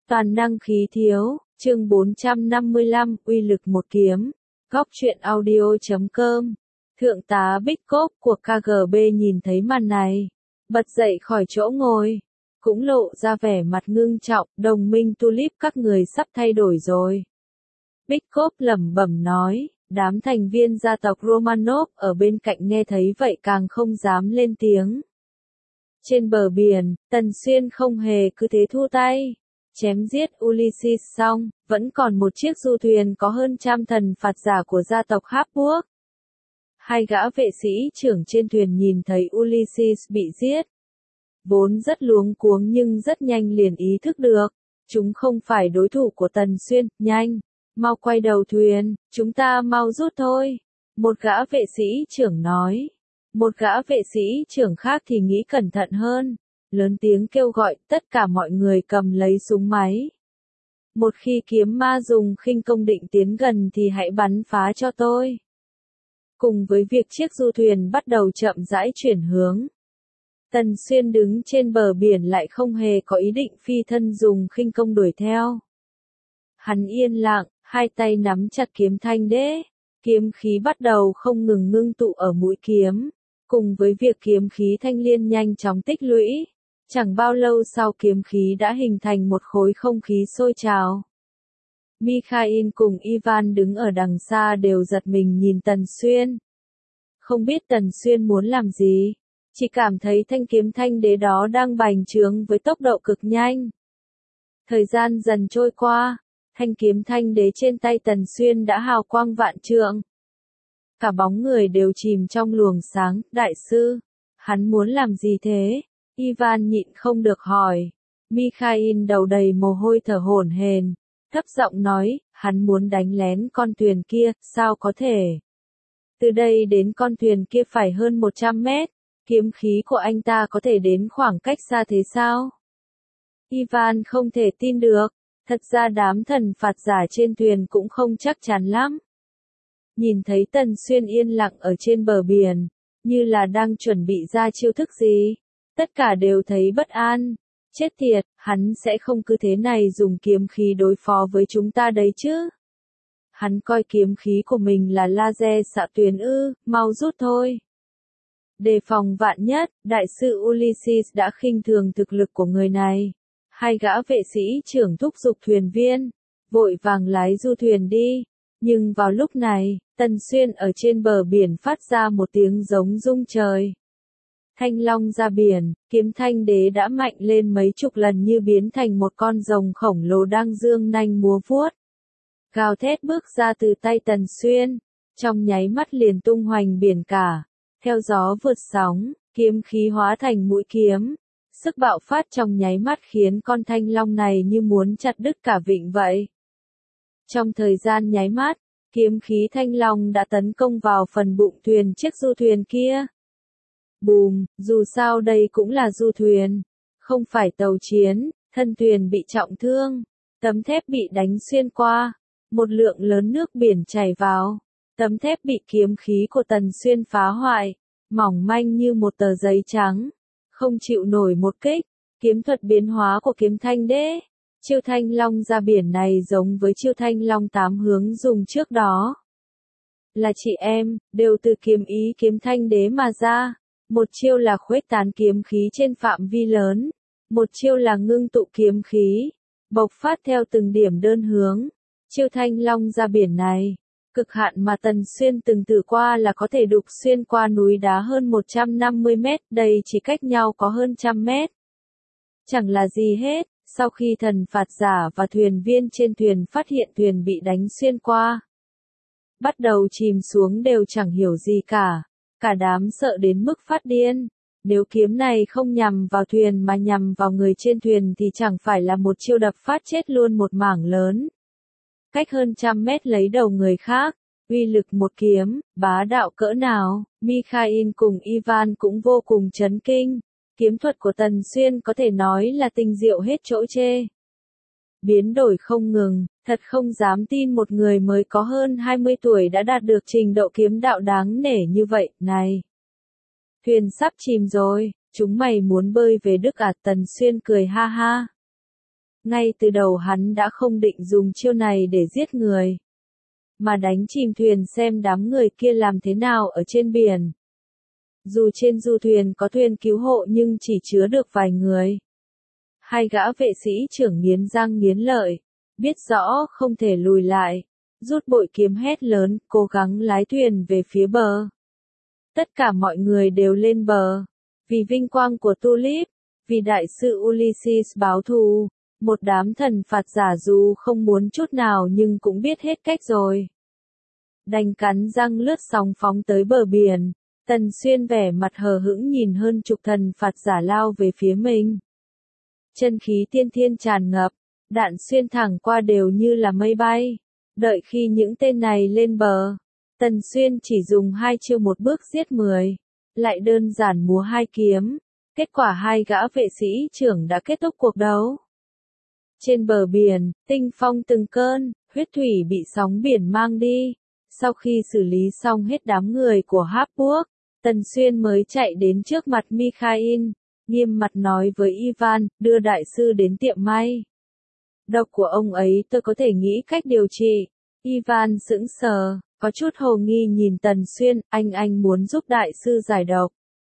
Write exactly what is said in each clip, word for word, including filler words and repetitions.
Toàn năng khí thiếu, chương bốn trăm năm mươi lăm, uy lực một kiếm. Góc truyện audio chấm com. Thượng tá Bích Cốp của ca giê bê nhìn thấy màn này, bật dậy khỏi chỗ ngồi, cũng lộ ra vẻ mặt ngưng trọng, đồng minh Tulip các người sắp thay đổi rồi. Bích Cốp lẩm bẩm nói, đám thành viên gia tộc Romanov ở bên cạnh nghe thấy vậy càng không dám lên tiếng. Trên bờ biển, Tần Xuyên không hề cứ thế thu tay. Chém giết Ulysses xong, vẫn còn một chiếc du thuyền có hơn trăm thần phạt giả của gia tộc Habsburg. Hai gã vệ sĩ trưởng trên thuyền nhìn thấy Ulysses bị giết. Vốn rất luống cuống nhưng rất nhanh liền ý thức được. Chúng không phải đối thủ của Tần Xuyên, nhanh, mau quay đầu thuyền, chúng ta mau rút thôi. Một gã vệ sĩ trưởng nói. Một gã vệ sĩ trưởng khác thì nghĩ cẩn thận hơn. Lớn tiếng kêu gọi tất cả mọi người cầm lấy súng máy. Một khi kiếm ma dùng khinh công định tiến gần thì hãy bắn phá cho tôi. Cùng với việc chiếc du thuyền bắt đầu chậm rãi chuyển hướng. Tần Xuyên đứng trên bờ biển lại không hề có ý định phi thân dùng khinh công đuổi theo. Hắn yên lặng, hai tay nắm chặt kiếm thanh đế. Kiếm khí bắt đầu không ngừng ngưng tụ ở mũi kiếm. Cùng với việc kiếm khí thanh liên nhanh chóng tích lũy. Chẳng bao lâu sau kiếm khí đã hình thành một khối không khí sôi trào. Mikhail cùng Ivan đứng ở đằng xa đều giật mình nhìn Tần Xuyên. Không biết Tần Xuyên muốn làm gì, chỉ cảm thấy thanh kiếm thanh đế đó đang bành trướng với tốc độ cực nhanh. Thời gian dần trôi qua, thanh kiếm thanh đế trên tay Tần Xuyên đã hào quang vạn trượng. Cả bóng người đều chìm trong luồng sáng, đại sư, hắn muốn làm gì thế? Ivan nhịn không được hỏi. Mikhail đầu đầy mồ hôi thở hổn hển, thấp giọng nói, hắn muốn đánh lén con thuyền kia, sao có thể? Từ đây đến con thuyền kia phải hơn một trăm mét, kiếm khí của anh ta có thể đến khoảng cách xa thế sao? Ivan không thể tin được, thật ra đám thần phạt giả trên thuyền cũng không chắc chắn lắm. Nhìn thấy Tần Xuyên yên lặng ở trên bờ biển, như là đang chuẩn bị ra chiêu thức gì. Tất cả đều thấy bất an. Chết tiệt, hắn sẽ không cứ thế này dùng kiếm khí đối phó với chúng ta đấy chứ. Hắn coi kiếm khí của mình là laser xạ tuyến ư, mau rút thôi. Đề phòng vạn nhất, đại sư Ulysses đã khinh thường thực lực của người này. Hai gã vệ sĩ trưởng thúc giục thuyền viên, vội vàng lái du thuyền đi. Nhưng vào lúc này, Tần Xuyên ở trên bờ biển phát ra một tiếng giống rung trời. Thanh long ra biển, kiếm thanh đế đã mạnh lên mấy chục lần như biến thành một con rồng khổng lồ đang dương nanh múa vuốt. Gào thét bước ra từ tay Tần Xuyên, trong nháy mắt liền tung hoành biển cả, theo gió vượt sóng, kiếm khí hóa thành mũi kiếm. Sức bạo phát trong nháy mắt khiến con thanh long này như muốn chặt đứt cả vịnh vậy. Trong thời gian nháy mắt, kiếm khí thanh long đã tấn công vào phần bụng thuyền chiếc du thuyền kia. Bùm, dù sao đây cũng là du thuyền, không phải tàu chiến, thân thuyền bị trọng thương, tấm thép bị đánh xuyên qua, một lượng lớn nước biển chảy vào, tấm thép bị kiếm khí của Tần Xuyên phá hoại, mỏng manh như một tờ giấy trắng, không chịu nổi một kích. Kiếm thuật biến hóa của kiếm thanh đế, chiêu thanh long ra biển này giống với chiêu thanh long tám hướng dùng trước đó. Là chị em, đều từ kiếm ý kiếm thanh đế mà ra. Một chiêu là khuếch tán kiếm khí trên phạm vi lớn, một chiêu là ngưng tụ kiếm khí, bộc phát theo từng điểm đơn hướng. Chiêu thanh long ra biển này, cực hạn mà Tần Xuyên từng thử qua là có thể đục xuyên qua núi đá hơn một trăm năm mươi mét, đây chỉ cách nhau có hơn trăm mét. Chẳng là gì hết, sau khi thần phạt giả và thuyền viên trên thuyền phát hiện thuyền bị đánh xuyên qua, bắt đầu chìm xuống đều chẳng hiểu gì cả. Cả đám sợ đến mức phát điên. Nếu kiếm này không nhằm vào thuyền mà nhằm vào người trên thuyền thì chẳng phải là một chiêu đập phát chết luôn một mảng lớn. Cách hơn trăm mét lấy đầu người khác, uy lực một kiếm, bá đạo cỡ nào, Mikhail cùng Ivan cũng vô cùng chấn kinh. Kiếm thuật của Tần Xuyên có thể nói là tinh diệu hết chỗ chê. Biến đổi không ngừng, thật không dám tin một người mới có hơn hai mươi tuổi đã đạt được trình độ kiếm đạo đáng nể như vậy, này. Thuyền sắp chìm rồi, chúng mày muốn bơi về Đức à? Tần Xuyên cười ha ha. Ngay từ đầu hắn đã không định dùng chiêu này để giết người, mà đánh chìm thuyền xem đám người kia làm thế nào ở trên biển. Dù trên du thuyền có thuyền cứu hộ nhưng chỉ chứa được vài người. Hai gã vệ sĩ trưởng nghiến răng nghiến lợi, biết rõ không thể lùi lại, rút bội kiếm hét lớn, cố gắng lái thuyền về phía bờ. Tất cả mọi người đều lên bờ, vì vinh quang của Tulip, vì đại sư Ulysses báo thù, một đám thần phạt giả dù không muốn chút nào nhưng cũng biết hết cách rồi. Đành cắn răng lướt sóng phóng tới bờ biển, Tần Xuyên vẻ mặt hờ hững nhìn hơn chục thần phạt giả lao về phía mình. Chân khí tiên thiên tràn ngập, đạn xuyên thẳng qua đều như là mây bay. Đợi khi những tên này lên bờ, Tần Xuyên chỉ dùng hai chiêu một bước giết mười, lại đơn giản múa hai kiếm. Kết quả hai gã vệ sĩ trưởng đã kết thúc cuộc đấu. Trên bờ biển, tinh phong từng cơn, huyết thủy bị sóng biển mang đi. Sau khi xử lý xong hết đám người của Habsburg, Tần Xuyên mới chạy đến trước mặt Mikhail, nghiêm mặt nói với Ivan, đưa đại sư đến tiệm may. Độc của ông ấy tôi có thể nghĩ cách điều trị. Ivan sững sờ, có chút hồ nghi nhìn Tần Xuyên, anh anh muốn giúp đại sư giải độc.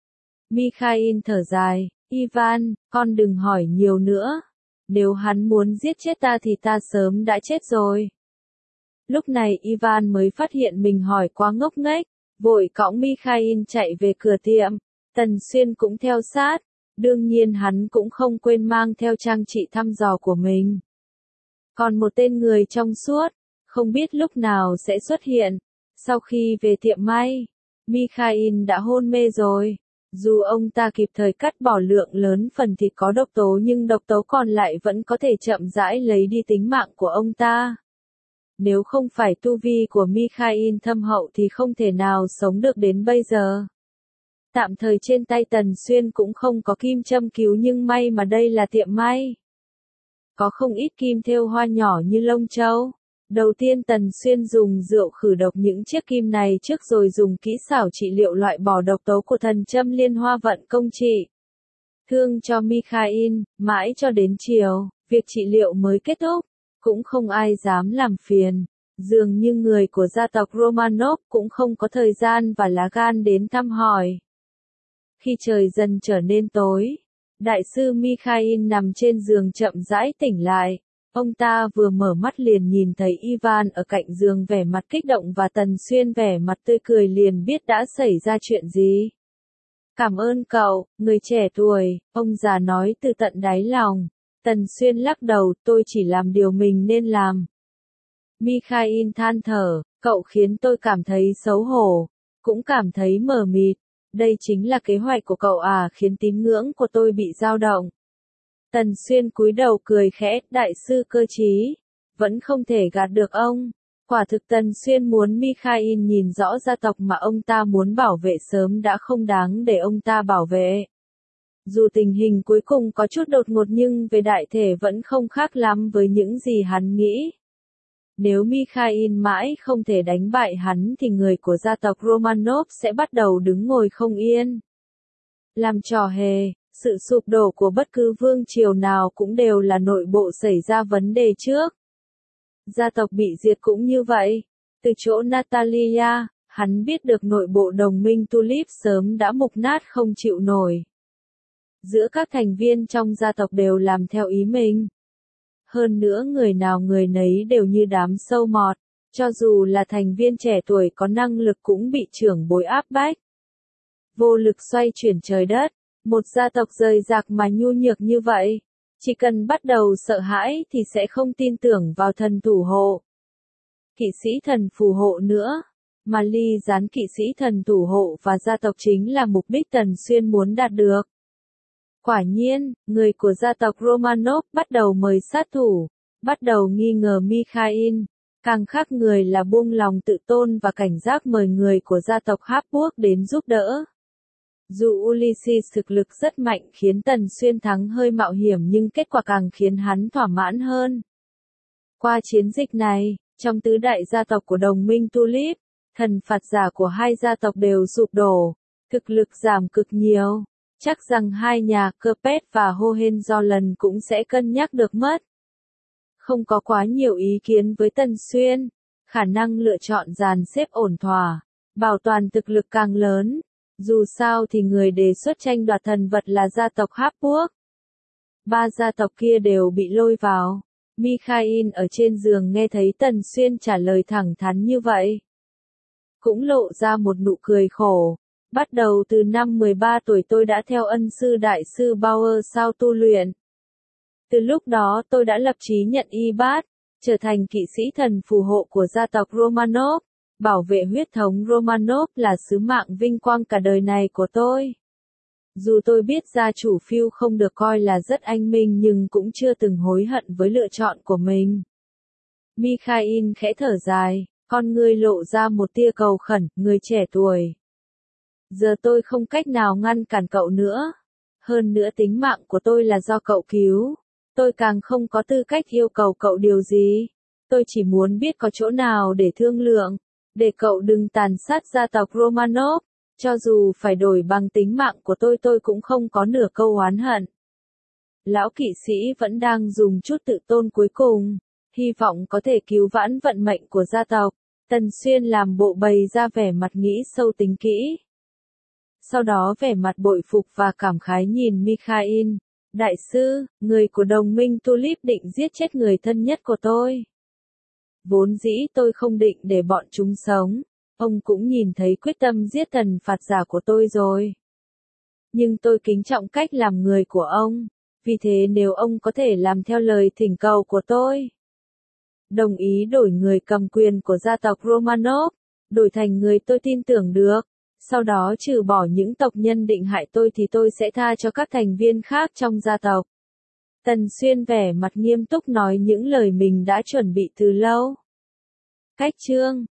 Mikhail thở dài, Ivan, con đừng hỏi nhiều nữa. Nếu hắn muốn giết chết ta thì ta sớm đã chết rồi. Lúc này Ivan mới phát hiện mình hỏi quá ngốc nghếch, vội cõng Mikhail chạy về cửa tiệm. Tần Xuyên cũng theo sát, đương nhiên hắn cũng không quên mang theo trang trị thăm dò của mình. Còn một tên người trong suốt, không biết lúc nào sẽ xuất hiện. Sau khi về tiệm may, Mikhail đã hôn mê rồi. Dù ông ta kịp thời cắt bỏ lượng lớn phần thịt có độc tố nhưng độc tố còn lại vẫn có thể chậm rãi lấy đi tính mạng của ông ta. Nếu không phải tu vi của Mikhail thâm hậu thì không thể nào sống được đến bây giờ. Tạm thời trên tay Tần Xuyên cũng không có kim châm cứu nhưng may mà đây là tiệm may. Có không ít kim thêu hoa nhỏ như lông châu. Đầu tiên Tần Xuyên dùng rượu khử độc những chiếc kim này trước rồi dùng kỹ xảo trị liệu loại bỏ độc tố của thần châm liên hoa vận công trị. Thương cho Mikhail, mãi cho đến chiều, việc trị liệu mới kết thúc, cũng không ai dám làm phiền. Dường như người của gia tộc Romanov cũng không có thời gian và lá gan đến thăm hỏi. Khi trời dần trở nên tối, đại sư Mikhail nằm trên giường chậm rãi tỉnh lại. Ông ta vừa mở mắt liền nhìn thấy Ivan ở cạnh giường vẻ mặt kích động và Tần Xuyên vẻ mặt tươi cười liền biết đã xảy ra chuyện gì. Cảm ơn cậu, người trẻ tuổi, ông già nói từ tận đáy lòng. Tần Xuyên lắc đầu, tôi chỉ làm điều mình nên làm. Mikhail than thở, cậu khiến tôi cảm thấy xấu hổ, cũng cảm thấy mờ mịt. Đây chính là kế hoạch của cậu à, khiến tín ngưỡng của tôi bị dao động. Tần Xuyên cúi đầu cười khẽ, đại sư cơ trí, vẫn không thể gạt được ông. Quả thực Tần Xuyên muốn Mikhail nhìn rõ gia tộc mà ông ta muốn bảo vệ sớm đã không đáng để ông ta bảo vệ. Dù tình hình cuối cùng có chút đột ngột nhưng về đại thể vẫn không khác lắm với những gì hắn nghĩ. Nếu Mikhail mãi không thể đánh bại hắn thì người của gia tộc Romanov sẽ bắt đầu đứng ngồi không yên. Làm trò hề, sự sụp đổ của bất cứ vương triều nào cũng đều là nội bộ xảy ra vấn đề trước. Gia tộc bị diệt cũng như vậy. Từ chỗ Natalia, hắn biết được nội bộ đồng minh Tulip sớm đã mục nát không chịu nổi. Giữa các thành viên trong gia tộc đều làm theo ý mình. Hơn nữa người nào người nấy đều như đám sâu mọt, cho dù là thành viên trẻ tuổi có năng lực cũng bị trưởng bối áp bách. Vô lực xoay chuyển trời đất, một gia tộc rời rạc mà nhu nhược như vậy, chỉ cần bắt đầu sợ hãi thì sẽ không tin tưởng vào thần thủ hộ. Kỵ sĩ thần phù hộ nữa, mà ly gián kỵ sĩ thần thủ hộ và gia tộc chính là mục đích Tần Xuyên muốn đạt được. Quả nhiên, người của gia tộc Romanov bắt đầu mời sát thủ, bắt đầu nghi ngờ Mikhail, càng khác người là buông lòng tự tôn và cảnh giác mời người của gia tộc Habsburg đến giúp đỡ. Dù Ulysses thực lực rất mạnh khiến Tần Xuyên thắng hơi mạo hiểm nhưng kết quả càng khiến hắn thỏa mãn hơn. Qua chiến dịch này, trong tứ đại gia tộc của đồng minh Tulip, thần phạt giả của hai gia tộc đều sụp đổ, thực lực giảm cực nhiều. Chắc rằng hai nhà Capet và Hohenzollern cũng sẽ cân nhắc được mất. không có quá nhiều ý kiến với Tần Xuyên, khả năng lựa chọn dàn xếp ổn thỏa, bảo toàn thực lực càng lớn. Dù sao thì người đề xuất tranh đoạt thần vật là gia tộc Habsburg. Ba gia tộc kia đều bị lôi vào. Mikhail ở trên giường nghe thấy Tần Xuyên trả lời thẳng thắn như vậy, cũng lộ ra một nụ cười khổ. Bắt đầu từ năm mười ba tuổi tôi đã theo ân sư đại sư Bauer sao tu luyện. Từ lúc đó tôi đã lập chí nhận y bát, trở thành kỵ sĩ thần phù hộ của gia tộc Romanov. Bảo vệ huyết thống Romanov là sứ mạng vinh quang cả đời này của tôi. Dù tôi biết gia chủ Phil không được coi là rất anh minh nhưng cũng chưa từng hối hận với lựa chọn của mình. Mikhail khẽ thở dài, con ngươi lộ ra một tia cầu khẩn, người trẻ tuổi. Giờ tôi không cách nào ngăn cản cậu nữa. Hơn nữa tính mạng của tôi là do cậu cứu. Tôi càng không có tư cách yêu cầu cậu điều gì. Tôi chỉ muốn biết có chỗ nào để thương lượng. Để cậu đừng tàn sát gia tộc Romanov. Cho dù phải đổi bằng tính mạng của tôi tôi cũng không có nửa câu oán hận. Lão kỵ sĩ vẫn đang dùng chút tự tôn cuối cùng. Hy vọng có thể cứu vãn vận mệnh của gia tộc. Tần Xuyên làm bộ bày ra vẻ mặt nghĩ sâu tính kỹ. Sau đó vẻ mặt bội phục và cảm khái nhìn Mikhail. Đại sư, người của đồng minh Tulip định giết chết người thân nhất của tôi. Vốn dĩ tôi không định để bọn chúng sống. Ông cũng nhìn thấy quyết tâm giết thần phạt giả của tôi rồi. Nhưng tôi kính trọng cách làm người của ông. Vì thế nếu ông có thể làm theo lời thỉnh cầu của tôi. Đồng ý đổi người cầm quyền của gia tộc Romanov. Đổi thành người tôi tin tưởng được. Sau đó trừ bỏ những tộc nhân định hại tôi thì tôi sẽ tha cho các thành viên khác trong gia tộc. Tần Xuyên vẻ mặt nghiêm túc nói những lời mình đã chuẩn bị từ lâu. Cách chương